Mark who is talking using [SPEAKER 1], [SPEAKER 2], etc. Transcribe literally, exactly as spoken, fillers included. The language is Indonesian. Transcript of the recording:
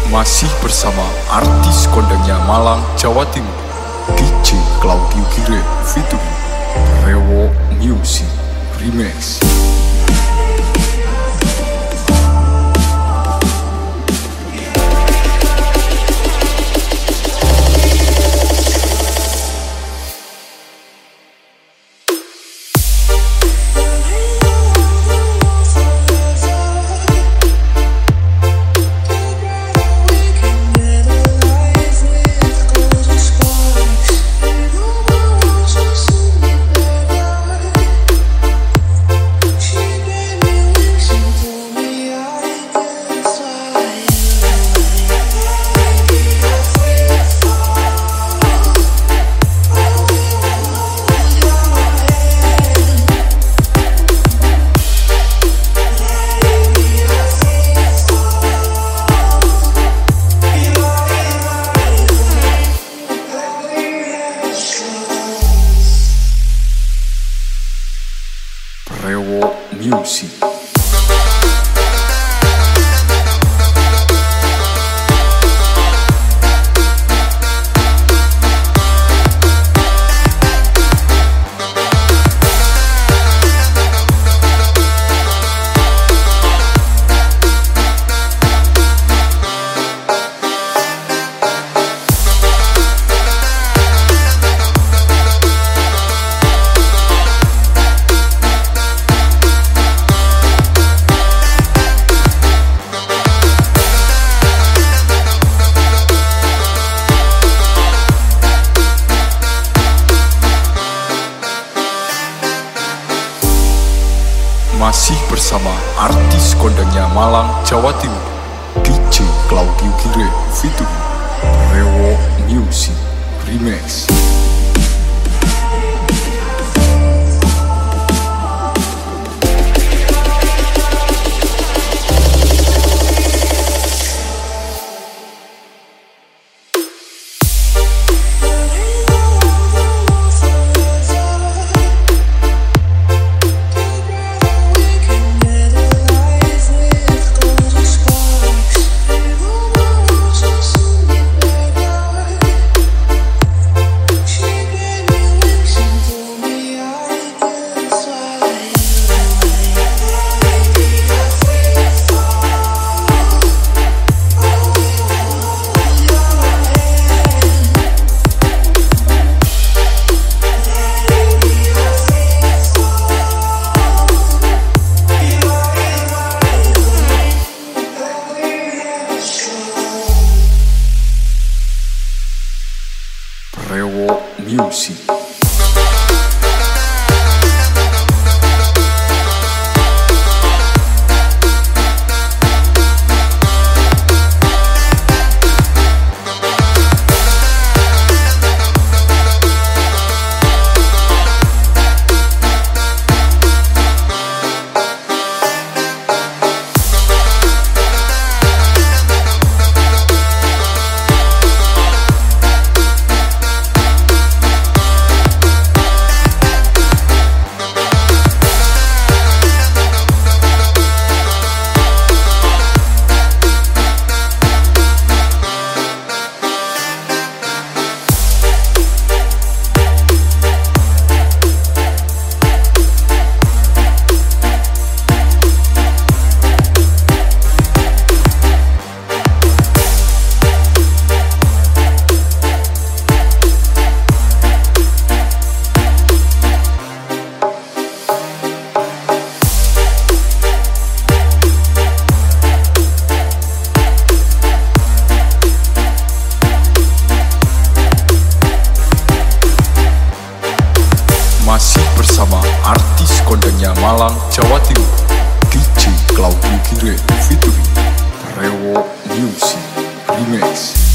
[SPEAKER 1] Masih bersama artis kondangnya Malang, Jawa Timur, D J Claudio Gire featuring Rewo Music Remix. Rewo Music. Masih bersama artis kondangnya Malang, Jawa Timur, D J Claudio Gire featuring Rewo Music Remix. Rewo Music. Masih bersama artis kondangnya Malang, Jawa Timur, D J Claudio Gire featuring Rewo Music Remix.